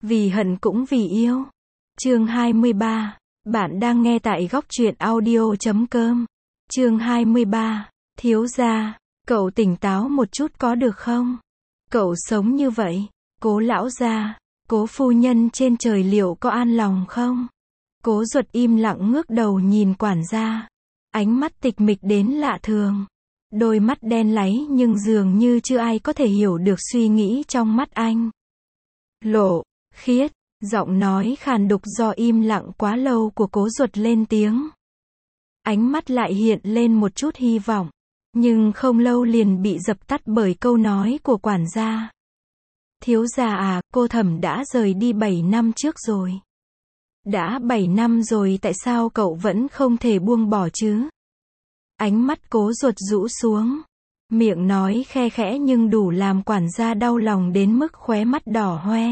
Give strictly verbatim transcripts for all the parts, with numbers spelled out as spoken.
Vì hận cũng vì yêu. Chương hai mươi ba. Bạn đang nghe tại góc truyện audio chấm com. Chương hai mươi ba. Thiếu gia, cậu tỉnh táo một chút có được không? Cậu sống như vậy, Cố lão gia, Cố phu nhân trên trời liệu có an lòng không? Cố Duật im lặng ngước đầu nhìn quản gia. Ánh mắt tịch mịch đến lạ thường. Đôi mắt đen láy nhưng dường như chưa ai có thể hiểu được suy nghĩ trong mắt anh. Lộ, Khiết, giọng nói khàn đục do im lặng quá lâu của Cố Duật lên tiếng. Ánh mắt lại hiện lên một chút hy vọng, nhưng không lâu liền bị dập tắt bởi câu nói của quản gia. Thiếu gia à, cô Thẩm đã rời đi bảy năm trước rồi. Đã bảy năm rồi tại sao cậu vẫn không thể buông bỏ chứ? Ánh mắt Cố Duật rũ xuống. Miệng nói khe khẽ nhưng đủ làm quản gia đau lòng đến mức khóe mắt đỏ hoe.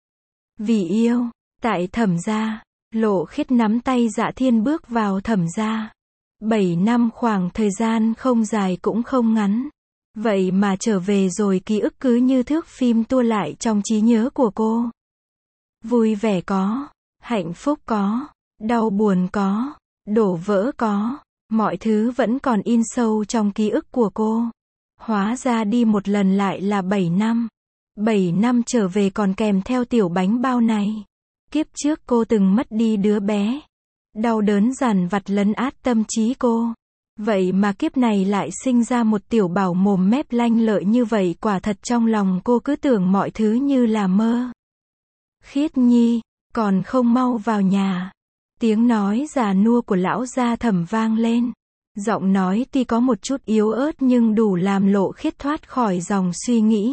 Vì yêu, tại Thẩm gia, Lộ Khiết nắm tay Dạ Thiên bước vào Thẩm gia. Bảy năm khoảng thời gian không dài cũng không ngắn. Vậy mà trở về rồi ký ức cứ như thước phim tua lại trong trí nhớ của cô. Vui vẻ có, hạnh phúc có, đau buồn có, đổ vỡ có, mọi thứ vẫn còn in sâu trong ký ức của cô. Hóa ra đi một lần lại là bảy năm. Bảy năm trở về còn kèm theo tiểu bánh bao này. Kiếp trước cô từng mất đi đứa bé. Đau đớn dằn vặt lấn át tâm trí cô. Vậy mà kiếp này lại sinh ra một tiểu bảo mồm mép lanh lợi như vậy, quả thật trong lòng cô cứ tưởng mọi thứ như là mơ. Khiết nhi, còn không mau vào nhà. Tiếng nói già nua của lão gia Thẩm vang lên. Giọng nói tuy có một chút yếu ớt nhưng đủ làm Lộ Khiết thoát khỏi dòng suy nghĩ.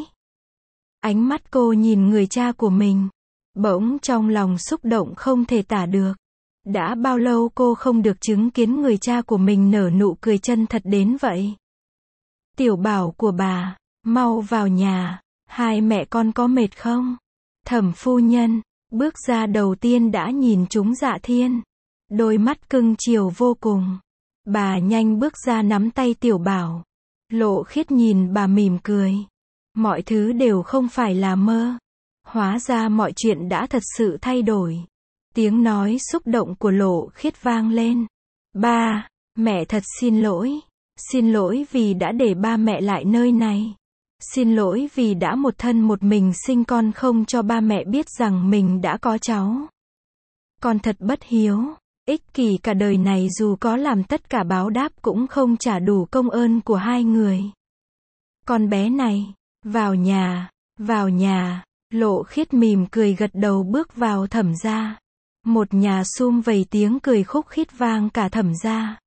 Ánh mắt cô nhìn người cha của mình. Bỗng trong lòng xúc động không thể tả được. Đã bao lâu cô không được chứng kiến người cha của mình nở nụ cười chân thật đến vậy. Tiểu bảo của bà, mau vào nhà, hai mẹ con có mệt không? Thẩm phu nhân, bước ra đầu tiên đã nhìn trúng Dạ Thiên. Đôi mắt cưng chiều vô cùng. Bà nhanh bước ra nắm tay tiểu bảo. Lộ Khiết nhìn bà mỉm cười. Mọi thứ đều không phải là mơ. Hóa ra mọi chuyện đã thật sự thay đổi. Tiếng nói xúc động của Lộ Khiết vang lên. Ba, mẹ thật xin lỗi. Xin lỗi vì đã để ba mẹ lại nơi này. Xin lỗi vì đã một thân một mình sinh con không cho ba mẹ biết rằng mình đã có cháu. Con thật bất hiếu, ích kỷ cả đời này, dù có làm tất cả báo đáp cũng không trả đủ công ơn của hai người. Con bé này, vào nhà, vào nhà. Lộ Khiết mỉm cười gật đầu bước vào Thẩm gia. Một nhà sum vầy tiếng cười khúc khít vang cả Thẩm gia.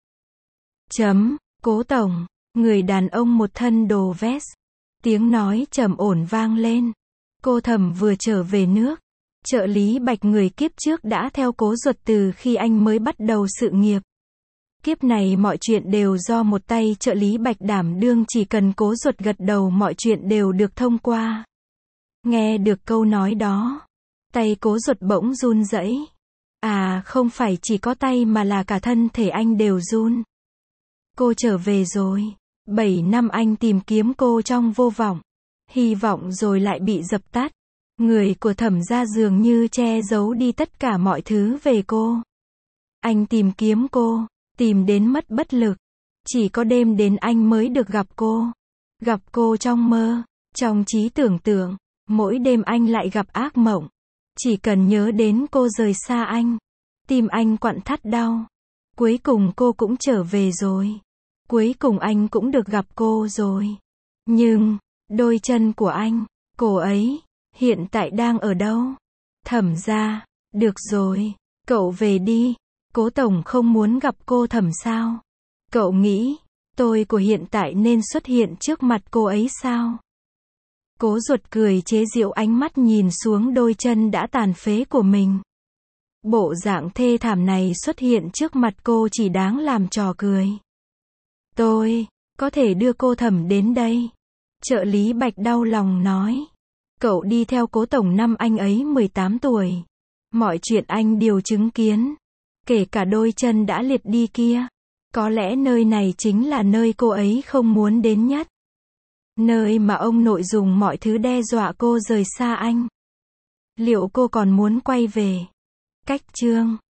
Chấm, Cố tổng, người đàn ông một thân đồ vest. Tiếng nói trầm ổn vang lên. Cô Thẩm vừa trở về nước. Trợ lý Bạch người kiếp trước đã theo Cố Duật từ khi anh mới bắt đầu sự nghiệp. Kiếp này mọi chuyện đều do một tay trợ lý Bạch đảm đương, chỉ cần Cố Duật gật đầu mọi chuyện đều được thông qua. Nghe được câu nói đó, tay Cố Duật bỗng run rẩy. À, không phải chỉ có tay mà là cả thân thể anh đều run. Cô trở về rồi. Bảy năm anh tìm kiếm cô trong vô vọng. Hy vọng rồi lại bị dập tắt. Người của Thẩm gia dường như che giấu đi tất cả mọi thứ về cô. Anh tìm kiếm cô, tìm đến mất bất lực. Chỉ có đêm đến anh mới được gặp cô. Gặp cô trong mơ, trong trí tưởng tượng. Mỗi đêm anh lại gặp ác mộng. Chỉ cần nhớ đến cô rời xa anh, tim anh quặn thắt đau. Cuối cùng cô cũng trở về rồi. Cuối cùng anh cũng được gặp cô rồi. Nhưng, đôi chân của anh, cô ấy, hiện tại đang ở đâu? Thẩm gia, được rồi, cậu về đi. Cố tổng không muốn gặp cô Thẩm sao? Cậu nghĩ, tôi của hiện tại nên xuất hiện trước mặt cô ấy sao? Cố Duật cười chế giễu, ánh mắt nhìn xuống đôi chân đã tàn phế của mình. Bộ dạng thê thảm này xuất hiện trước mặt cô chỉ đáng làm trò cười. Tôi, có thể đưa cô Thẩm đến đây. Trợ lý Bạch đau lòng nói. Cậu đi theo Cố tổng năm anh ấy mười tám tuổi. Mọi chuyện anh đều chứng kiến. Kể cả đôi chân đã liệt đi kia. Có lẽ nơi này chính là nơi cô ấy không muốn đến nhất. Nơi mà ông nội dùng mọi thứ đe dọa cô rời xa anh. Liệu cô còn muốn quay về? Cách chương